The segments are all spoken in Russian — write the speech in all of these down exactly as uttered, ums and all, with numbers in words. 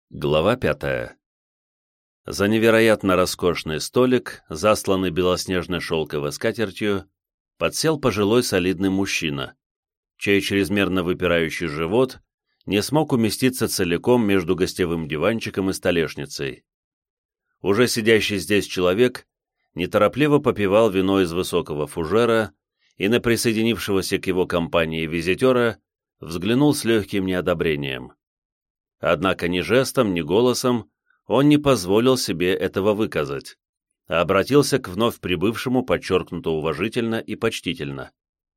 Глава пятая. За невероятно роскошный столик, засланный белоснежной шелковой скатертью, подсел пожилой солидный мужчина, чей чрезмерно выпирающий живот не смог уместиться целиком между гостевым диванчиком и столешницей. Уже сидящий здесь человек неторопливо попивал вино из высокого фужера и на присоединившегося к его компании визитера взглянул с легким неодобрением. Однако ни жестом, ни голосом он не позволил себе этого выказать, а обратился к вновь прибывшему подчеркнуто уважительно и почтительно.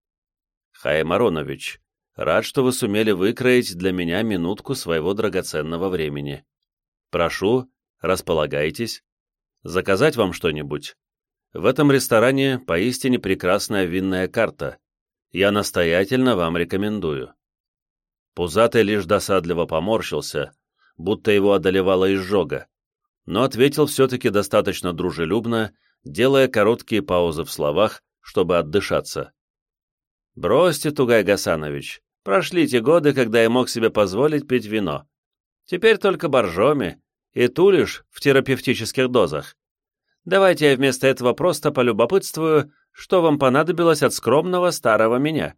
«Хаим Аронович, рад, что вы сумели выкроить для меня минутку своего драгоценного времени. Прошу, располагайтесь. Заказать вам что-нибудь? В этом ресторане поистине прекрасная винная карта. Я настоятельно вам рекомендую». Пузатый лишь досадливо поморщился, будто его одолевала изжога, но ответил все-таки достаточно дружелюбно, делая короткие паузы в словах, чтобы отдышаться. «Бросьте, Тугай Гасанович, прошли те годы, когда я мог себе позволить пить вино. Теперь только боржоми, и ту лишь в терапевтических дозах. Давайте я вместо этого просто полюбопытствую, что вам понадобилось от скромного старого меня».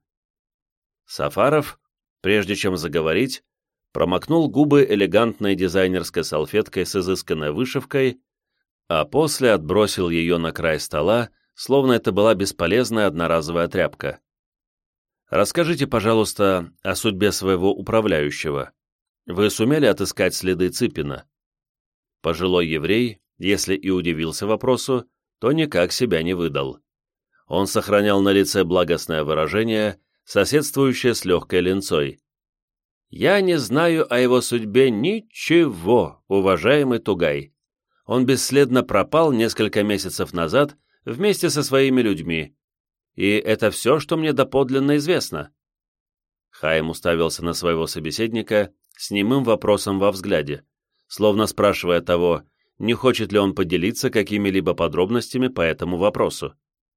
Сафаров, прежде чем заговорить, промокнул губы элегантной дизайнерской салфеткой с изысканной вышивкой, а после отбросил ее на край стола, словно это была бесполезная одноразовая тряпка. «Расскажите, пожалуйста, о судьбе своего управляющего. Вы сумели отыскать следы Цыпина?» Пожилой еврей, если и удивился вопросу, то никак себя не выдал. Он сохранял на лице благостное выражение, соседствующее с легкой линцой. «Я не знаю о его судьбе ничего, уважаемый Тугай. Он бесследно пропал несколько месяцев назад вместе со своими людьми, и это все, что мне доподлинно известно». Хаим уставился на своего собеседника с немым вопросом во взгляде, словно спрашивая того, не хочет ли он поделиться какими-либо подробностями по этому вопросу.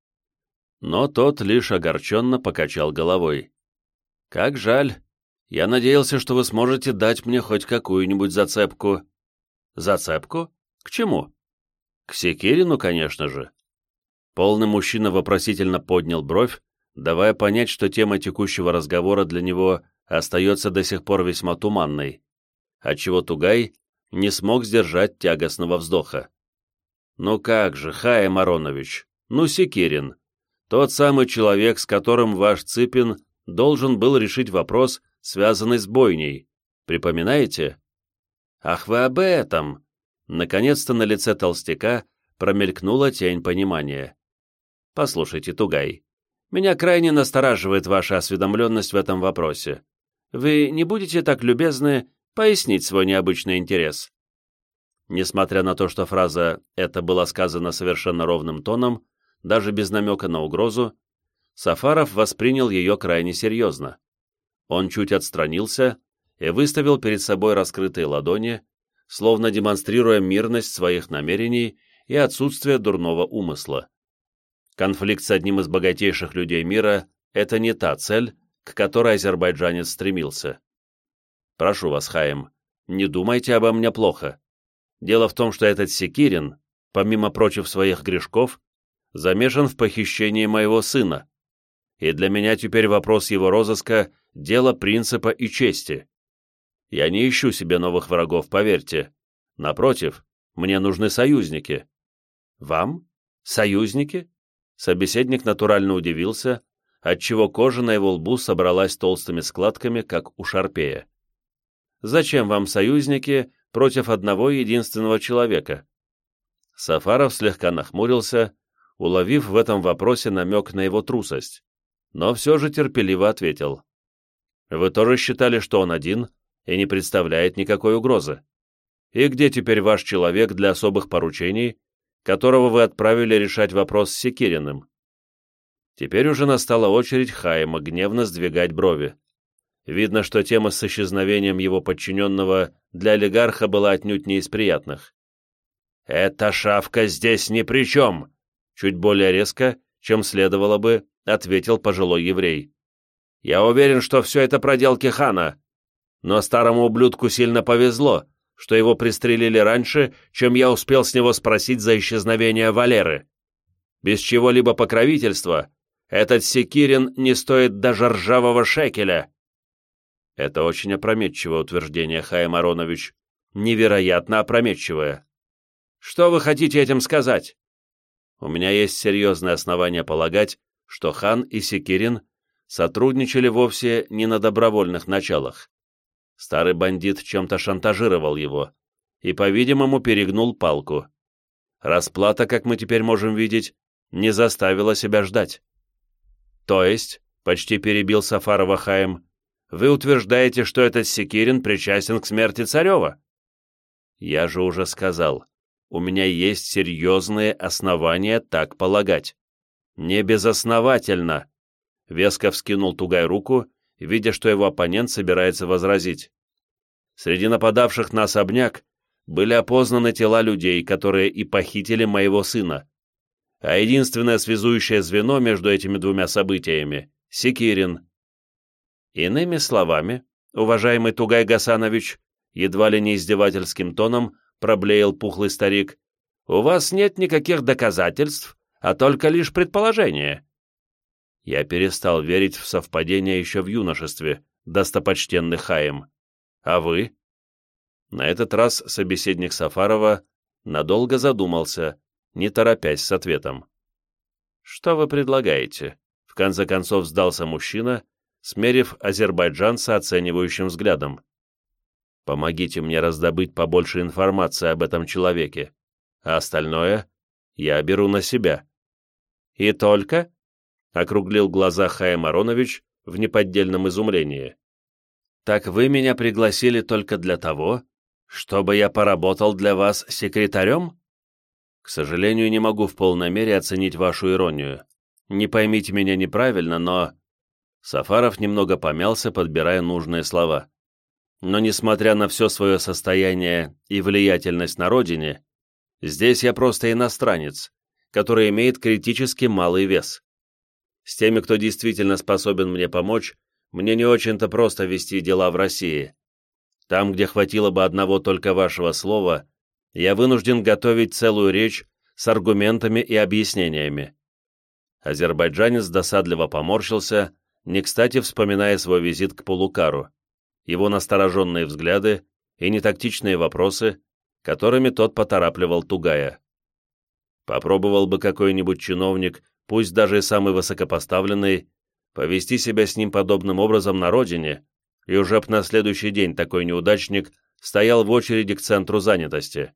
Но тот лишь огорченно покачал головой. «Как жаль. Я надеялся, что вы сможете дать мне хоть какую-нибудь зацепку». «Зацепку? К чему?» «К Секирину, конечно же». Полный мужчина вопросительно поднял бровь, давая понять, что тема текущего разговора для него остается до сих пор весьма туманной, отчего Тугай не смог сдержать тягостного вздоха. «Ну как же, Хаим Аронович, ну Секирин, тот самый человек, с которым ваш Цыпин должен был решить вопрос, связанный с бойней. Припоминаете?» «Ах, вы об этом!» Наконец-то на лице толстяка промелькнула тень понимания. «Послушайте, Тугай, меня крайне настораживает ваша осведомленность в этом вопросе. Вы не будете так любезны пояснить свой необычный интерес?» Несмотря на то, что фраза эта была сказана совершенно ровным тоном, даже без намека на угрозу, Сафаров воспринял ее крайне серьезно. Он чуть отстранился и выставил перед собой раскрытые ладони, словно демонстрируя мирность своих намерений и отсутствие дурного умысла. Конфликт с одним из богатейших людей мира – это не та цель, к которой азербайджанец стремился. «Прошу вас, Хаим, не думайте обо мне плохо. Дело в том, что этот Секирин, помимо прочих своих грешков, замешан в похищении моего сына, и для меня теперь вопрос его розыска – дело принципа и чести. Я не ищу себе новых врагов, поверьте. Напротив, мне нужны союзники». «Вам? Союзники?» Собеседник натурально удивился, отчего кожа на его лбу собралась толстыми складками, как у шарпея. «Зачем вам союзники против одного единственного человека?» Сафаров слегка нахмурился, уловив в этом вопросе намек на его трусость, но все же терпеливо ответил. «Вы тоже считали, что он один и не представляет никакой угрозы? И где теперь ваш человек для особых поручений, которого вы отправили решать вопрос с Секириным?» Теперь уже настала очередь Хаима гневно сдвигать брови. Видно, что тема с исчезновением его подчиненного для олигарха была отнюдь не из приятных. «Эта шавка здесь ни при чем!» Чуть более резко, чем следовало бы, ответил пожилой еврей. «Я уверен, что все это проделки хана, но старому ублюдку сильно повезло, что его пристрелили раньше, чем я успел с него спросить за исчезновение Валеры. Без чего-либо покровительства этот Секирин не стоит даже ржавого шекеля». Это очень опрометчивое утверждение, Хаим Аронович. Невероятно опрометчивое. Что вы хотите этим сказать? У меня есть серьезное основание полагать, что хан и Секирин сотрудничали вовсе не на добровольных началах. Старый бандит чем-то шантажировал его и, по-видимому, перегнул палку. Расплата, как мы теперь можем видеть, не заставила себя ждать. То есть, почти перебил Сафарова Хаим, вы утверждаете, что этот Секирин причастен к смерти Царева? Я же уже сказал, у меня есть серьезные основания так полагать. Не безосновательно. Веско вскинул Тугай руку, видя, что его оппонент собирается возразить. Среди нападавших на особняк были опознаны тела людей, которые и похитили моего сына. А единственное связующее звено между этими двумя событиями — Секирин. Иными словами, уважаемый Тугай Гасанович, едва ли не издевательским тоном проблеял пухлый старик, у вас нет никаких доказательств, а только лишь предположения. Я перестал верить в совпадения еще в юношестве, достопочтенный Хаим. А вы? На этот раз собеседник Сафарова надолго задумался, не торопясь с ответом. Что вы предлагаете? В конце концов сдался мужчина, смерив азербайджанца оценивающим взглядом. Помогите мне раздобыть побольше информации об этом человеке, а остальное я беру на себя. И только? Округлил глаза Хаим Аронович в неподдельном изумлении. Так вы меня пригласили только для того, чтобы я поработал для вас секретарем? К сожалению, не могу в полной мере оценить вашу иронию. Не поймите меня неправильно, но... Сафаров немного помялся, подбирая нужные слова. Но, несмотря на все свое состояние и влиятельность на родине, здесь я просто иностранец, который имеет критически малый вес. С теми, кто действительно способен мне помочь, мне не очень-то просто вести дела в России. Там, где хватило бы одного только вашего слова, я вынужден готовить целую речь с аргументами и объяснениями. Азербайджанец досадливо поморщился, не кстати вспоминая свой визит к Пулукару, его настороженные взгляды и нетактичные вопросы, которыми тот поторапливал Тугая. Попробовал бы какой-нибудь чиновник, пусть даже и самый высокопоставленный, повести себя с ним подобным образом на родине, и уже б на следующий день такой неудачник стоял в очереди к центру занятости.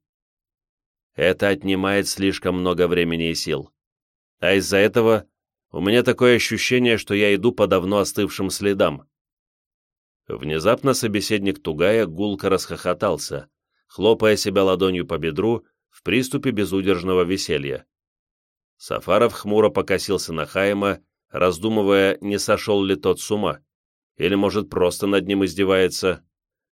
Это отнимает слишком много времени и сил. А из-за этого у меня такое ощущение, что я иду по давно остывшим следам. Внезапно собеседник Тугая гулко расхохотался, хлопая себя ладонью по бедру в приступе безудержного веселья. Сафаров хмуро покосился на Хаима, раздумывая, не сошел ли тот с ума, или, может, просто над ним издевается.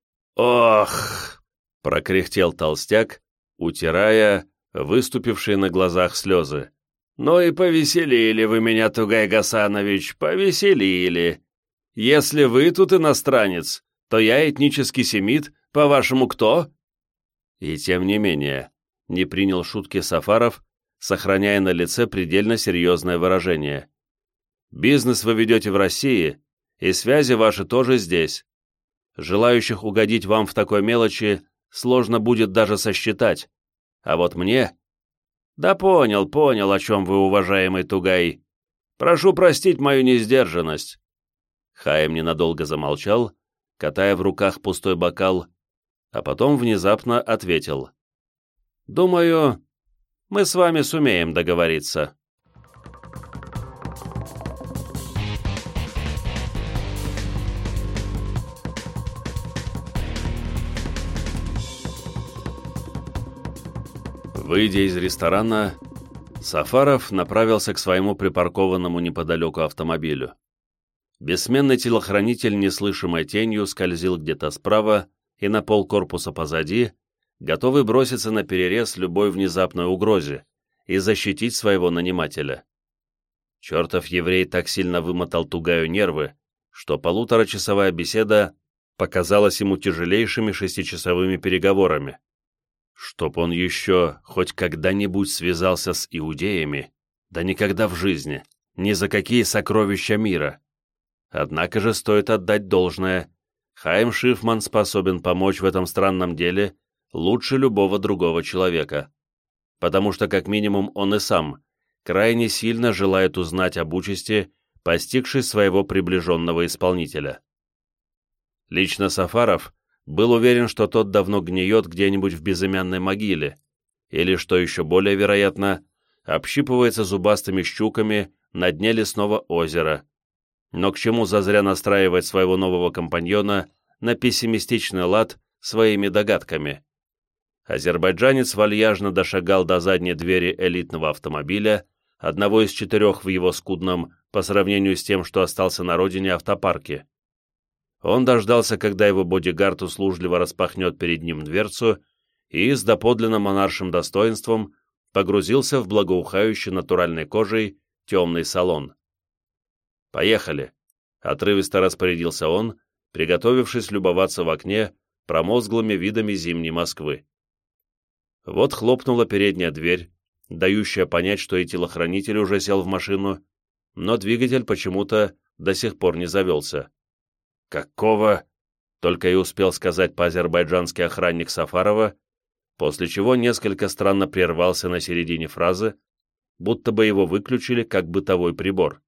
«Ох!» — прокряхтел толстяк, утирая выступившие на глазах слезы. «Ну и повеселили вы меня, Тугай Гасанович, повеселили. Если вы тут иностранец, то я этнический семит, по-вашему, кто?» И тем не менее, не принял шутки Сафаров, сохраняя на лице предельно серьезное выражение. «Бизнес вы ведете в России, и связи ваши тоже здесь. Желающих угодить вам в такой мелочи сложно будет даже сосчитать. А вот мне...» «Да понял, понял, о чем вы, уважаемый Тугай. Прошу простить мою несдержанность». Хаим ненадолго замолчал, катая в руках пустой бокал, а потом внезапно ответил. «Думаю, мы с вами сумеем договориться». Выйдя из ресторана, Сафаров направился к своему припаркованному неподалеку автомобилю. Бессменный телохранитель неслышимой тенью скользил где-то справа и на полкорпуса позади, готовый броситься на перерез любой внезапной угрозе и защитить своего нанимателя. Чертов еврей так сильно вымотал Тугаю нервы, что полуторачасовая беседа показалось ему тяжелейшими шестичасовыми переговорами. Чтоб он еще хоть когда-нибудь связался с иудеями, да никогда в жизни, ни за какие сокровища мира. Однако же стоит отдать должное, Хаим Шифман способен помочь в этом странном деле лучше любого другого человека, потому что как минимум он и сам крайне сильно желает узнать об участи, постигшей своего приближенного исполнителя. Лично Сафаров был уверен, что тот давно гниет где-нибудь в безымянной могиле, или, что еще более вероятно, общипывается зубастыми щуками на дне лесного озера. Но к чему зазря настраивать своего нового компаньона на пессимистичный лад своими догадками? Азербайджанец вальяжно дошагал до задней двери элитного автомобиля, одного из четырех в его скудном, по сравнению с тем, что остался на родине, автопарке. Он дождался, когда его бодигард услужливо распахнет перед ним дверцу и с доподлинно монаршим достоинством погрузился в благоухающий натуральной кожей темный салон. «Поехали!» — отрывисто распорядился он, приготовившись любоваться в окне промозглыми видами зимней Москвы. Вот хлопнула передняя дверь, дающая понять, что и телохранитель уже сел в машину, но двигатель почему-то до сих пор не завелся. «Какого?» — только и успел сказать по-азербайджански охранник Сафарова, после чего несколько странно прервался на середине фразы, будто бы его выключили как бытовой прибор.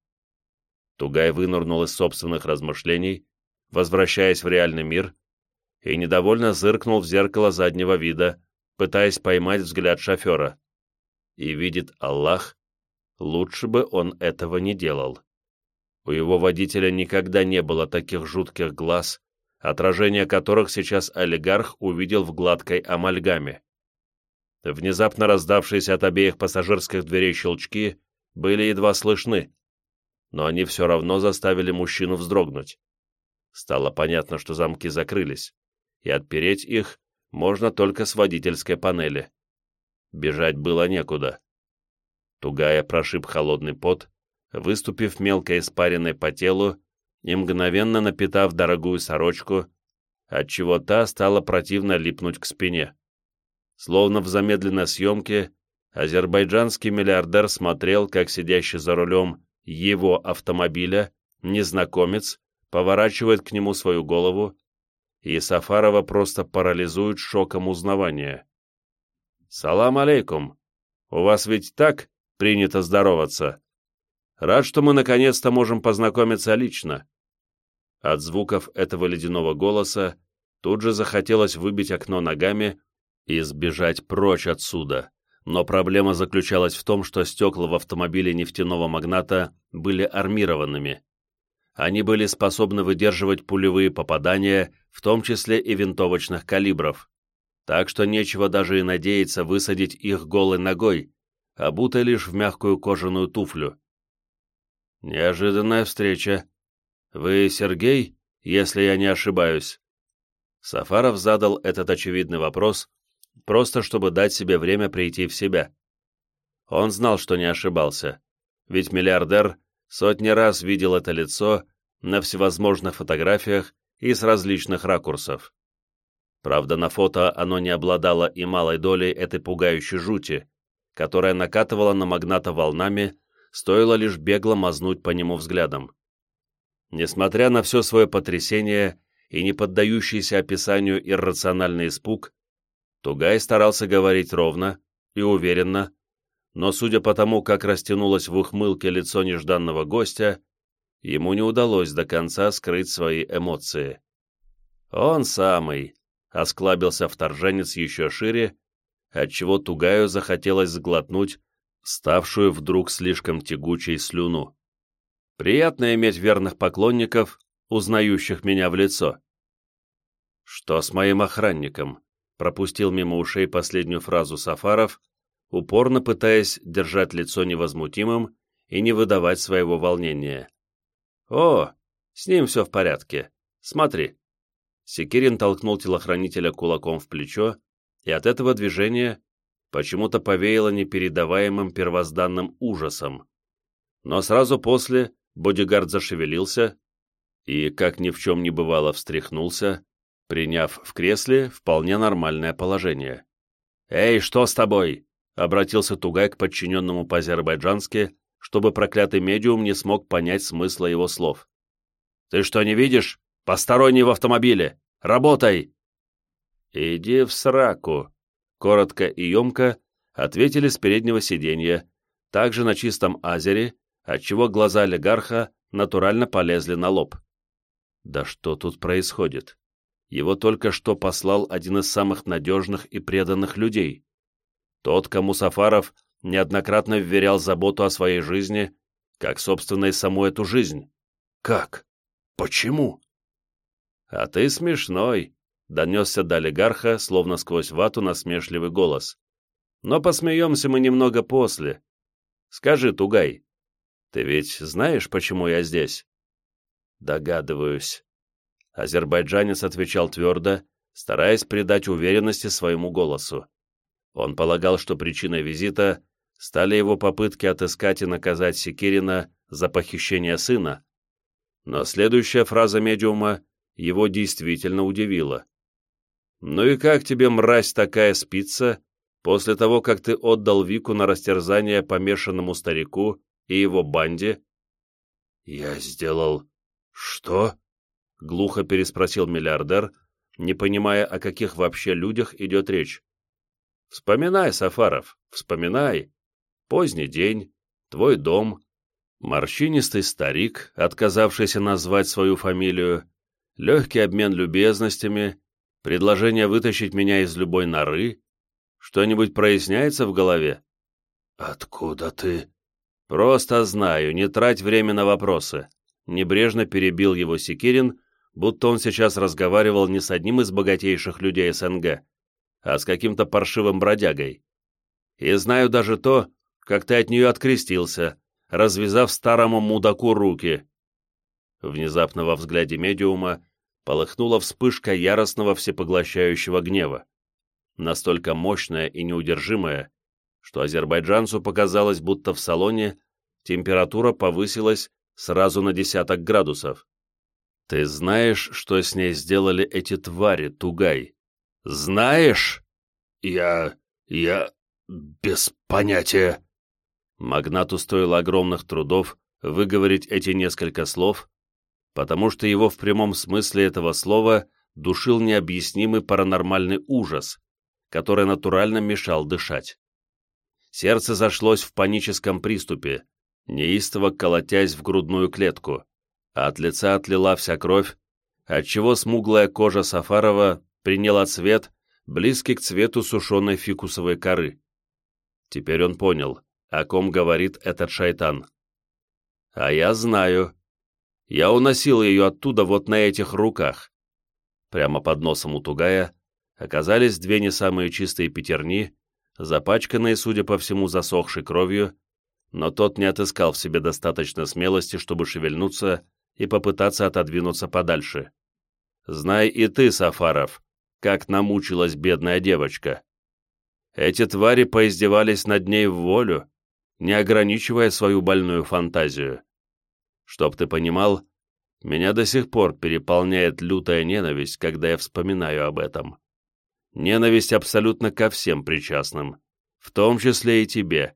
Тугай вынырнул из собственных размышлений, возвращаясь в реальный мир, и недовольно зыркнул в зеркало заднего вида, пытаясь поймать взгляд шофера. И видит Аллах, лучше бы он этого не делал. У его водителя никогда не было таких жутких глаз, отражение которых сейчас олигарх увидел в гладкой амальгаме. Внезапно раздавшиеся от обеих пассажирских дверей щелчки были едва слышны, но они все равно заставили мужчину вздрогнуть. Стало понятно, что замки закрылись, и отпереть их можно только с водительской панели. Бежать было некуда. Тугая прошиб холодный пот, выступив мелко испаренной по телу и мгновенно напитав дорогую сорочку, отчего та стала противно липнуть к спине. Словно в замедленной съемке, азербайджанский миллиардер смотрел, как сидящий за рулем его автомобиля незнакомец поворачивает к нему свою голову, и Сафарова просто парализует шоком узнавания. «Салам алейкум! У вас ведь так принято здороваться? Рад, что мы наконец-то можем познакомиться лично». От звуков этого ледяного голоса тут же захотелось выбить окно ногами и сбежать прочь отсюда, но проблема заключалась в том, что стекла в автомобиле нефтяного магната были армированными. Они были способны выдерживать пулевые попадания, в том числе и винтовочных калибров, так что нечего даже и надеяться высадить их голой ногой, обутой лишь в мягкую кожаную туфлю. «Неожиданная встреча. Вы Сергей, если я не ошибаюсь?» Сафаров задал этот очевидный вопрос, просто чтобы дать себе время прийти в себя. Он знал, что не ошибался, ведь миллиардер сотни раз видел это лицо на всевозможных фотографиях и с различных ракурсов. Правда, на фото оно не обладало и малой долей этой пугающей жути, которая накатывала на магната волнами, стоило лишь бегло мазнуть по нему взглядом. Несмотря на все свое потрясение и не поддающийся описанию иррациональный испуг, Тугай старался говорить ровно и уверенно, но, судя по тому, как растянулось в ухмылке лицо нежданного гостя, ему не удалось до конца скрыть свои эмоции. «Он самый», — осклабился вторженец еще шире, отчего Тугаю захотелось сглотнуть ставшую вдруг слишком тягучей слюну. «Приятно иметь верных поклонников, узнающих меня в лицо». «Что с моим охранником?» — пропустил мимо ушей последнюю фразу Сафаров, упорно пытаясь держать лицо невозмутимым и не выдавать своего волнения. «О, с ним все в порядке. Смотри». Секирин толкнул телохранителя кулаком в плечо, и от этого движения почему-то повеяло непередаваемым первозданным ужасом. Но сразу после бодигард зашевелился, и, как ни в чем не бывало, встряхнулся, приняв в кресле вполне нормальное положение. «Эй, что с тобой?» — обратился Тугай к подчиненному по-азербайджански, чтобы проклятый медиум не смог понять смысла его слов. «Ты что, не видишь? Посторонний в автомобиле! Работай!» «Иди в сраку!» — коротко и емко ответили с переднего сиденья, также на чистом азере, отчего глаза олигарха натурально полезли на лоб. Да что тут происходит? Его только что послал один из самых надежных и преданных людей. Тот, кому Сафаров неоднократно вверял заботу о своей жизни, как, собственно, и саму эту жизнь. Как? Почему? А ты смешной, — донесся до олигарха, словно сквозь вату, насмешливый голос. Но посмеемся мы немного после. Скажи, Тугай, ты ведь знаешь, почему я здесь? Догадываюсь. Азербайджанец отвечал твердо, стараясь придать уверенности своему голосу. Он полагал, что причиной визита стали его попытки отыскать и наказать Секирина за похищение сына, но следующая фраза медиума его действительно удивила. «Ну и как тебе, мразь такая, спится, после того, как ты отдал Вику на растерзание помешанному старику и его банде?» «Я сделал... что?» — глухо переспросил миллиардер, не понимая, о каких вообще людях идет речь. «Вспоминай, Сафаров, вспоминай. Поздний день, твой дом, морщинистый старик, отказавшийся назвать свою фамилию, легкий обмен любезностями, предложение вытащить меня из любой норы. Что-нибудь проясняется в голове?» «Откуда ты?» «Просто знаю, не трать время на вопросы», — небрежно перебил его Секирин, будто он сейчас разговаривал не с одним из богатейших людей СНГ, а с каким-то паршивым бродягой. «И знаю даже то, как ты от нее открестился, развязав старому мудаку руки». Внезапно во взгляде медиума полыхнула вспышка яростного всепоглощающего гнева, настолько мощная и неудержимая, что азербайджанцу показалось, будто в салоне температура повысилась сразу на десяток градусов. «Ты знаешь, что с ней сделали эти твари, Тугай? Знаешь?» «Я... я... без понятия». Магнату стоило огромных трудов выговорить эти несколько слов, потому что его в прямом смысле этого слова душил необъяснимый паранормальный ужас, который натурально мешал дышать. Сердце зашлось в паническом приступе, неистово колотясь в грудную клетку, а от лица отлила вся кровь, отчего смуглая кожа Сафарова приняла цвет, близкий к цвету сушеной фикусовой коры. Теперь он понял, о ком говорит этот шайтан. «А я знаю. Я уносил ее оттуда вот на этих руках». Прямо под носом у Тугая оказались две не самые чистые пятерни, запачканные, судя по всему, засохшей кровью, но тот не отыскал в себе достаточно смелости, чтобы шевельнуться и попытаться отодвинуться подальше. «Знай и ты, Сафаров, как намучилась бедная девочка. Эти твари поиздевались над ней в волю, не ограничивая свою больную фантазию. Чтоб ты понимал, меня до сих пор переполняет лютая ненависть, когда я вспоминаю об этом. Ненависть абсолютно ко всем причастным, в том числе и тебе».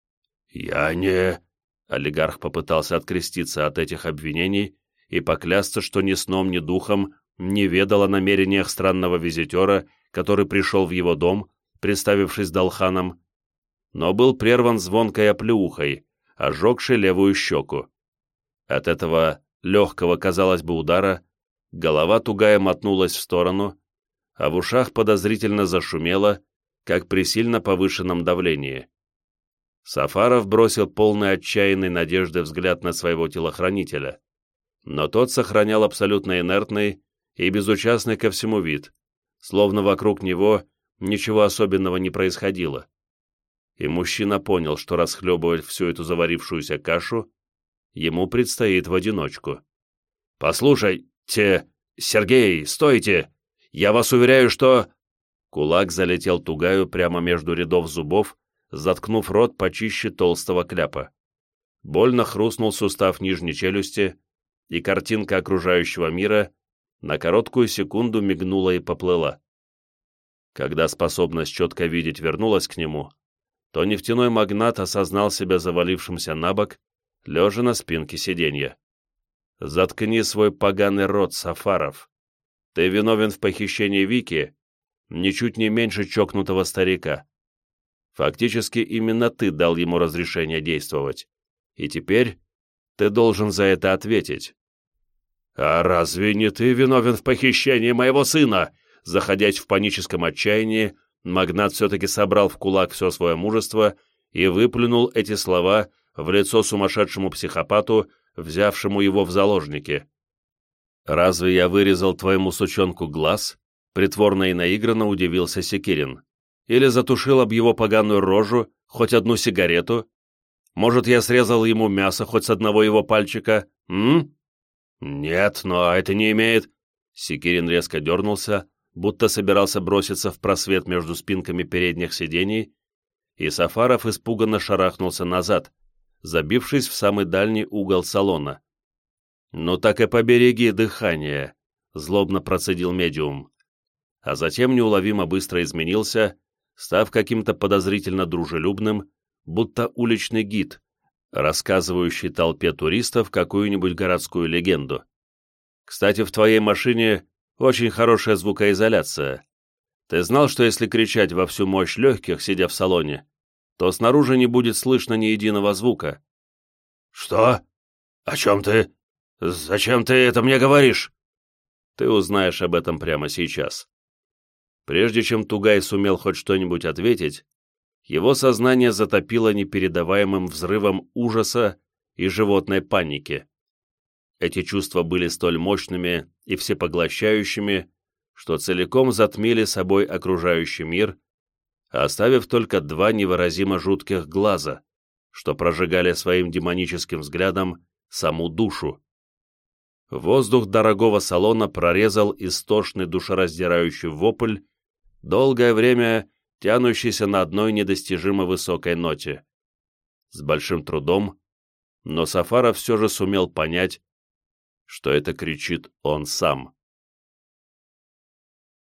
«Я не...» Олигарх попытался откреститься от этих обвинений и поклясться, что ни сном, ни духом не ведал о намерениях странного визитера, который пришел в его дом, представившись Далханом, но был прерван звонкой оплеухой, ожегшей левую щеку. От этого легкого, казалось бы, удара голова Тугая мотнулась в сторону, а в ушах подозрительно зашумело, как при сильно повышенном давлении. Сафаров бросил полный отчаянной надежды взгляд на своего телохранителя, но тот сохранял абсолютно инертный и безучастный ко всему вид, словно вокруг него ничего особенного не происходило. И мужчина понял, что расхлебывать всю эту заварившуюся кашу ему предстоит в одиночку. «Послушайте, Сергей, стойте! Я вас уверяю, что...» Кулак залетел Тугаю прямо между рядов зубов, заткнув рот почище толстого кляпа. Больно хрустнул сустав нижней челюсти, и картинка окружающего мира на короткую секунду мигнула и поплыла. Когда способность четко видеть вернулась к нему, то нефтяной магнат осознал себя завалившимся на бок, лежа на спинке сиденья. «Заткни свой поганый рот, Сафаров. Ты виновен в похищении Вики, ничуть не меньше чокнутого старика. Фактически именно ты дал ему разрешение действовать, и теперь ты должен за это ответить». «А разве не ты виновен в похищении моего сына?» Заходясь в паническом отчаянии, магнат все-таки собрал в кулак все свое мужество и выплюнул эти слова в лицо сумасшедшему психопату, взявшему его в заложники. «Разве я вырезал твоему сучонку глаз?» Притворно и наигранно удивился Секирин. «Или затушил об его поганую рожу хоть одну сигарету? Может, я срезал ему мясо хоть с одного его пальчика? М? Нет, но это не имеет...» Секирин резко дернулся, будто собирался броситься в просвет между спинками передних сидений, и Сафаров испуганно шарахнулся назад, забившись в самый дальний угол салона. «Ну так и побереги дыхание», — злобно процедил медиум. А затем неуловимо быстро изменился, став каким-то подозрительно дружелюбным, будто уличный гид, рассказывающий толпе туристов какую-нибудь городскую легенду. «Кстати, в твоей машине очень хорошая звукоизоляция. Ты знал, что если кричать во всю мощь легких, сидя в салоне, то снаружи не будет слышно ни единого звука?» «Что? О чем ты? Зачем ты это мне говоришь?» «Ты узнаешь об этом прямо сейчас». Прежде чем Тугай сумел хоть что-нибудь ответить, его сознание затопило непередаваемым взрывом ужаса и животной паники. Эти чувства были столь мощными и всепоглощающими, что целиком затмили собой окружающий мир, оставив только два невыразимо жутких глаза, что прожигали своим демоническим взглядом саму душу. Воздух дорогого салона прорезал истошный душераздирающий вопль, долгое время тянущийся на одной недостижимо высокой ноте. С большим трудом, но Сафаров все же сумел понять, что это кричит он сам.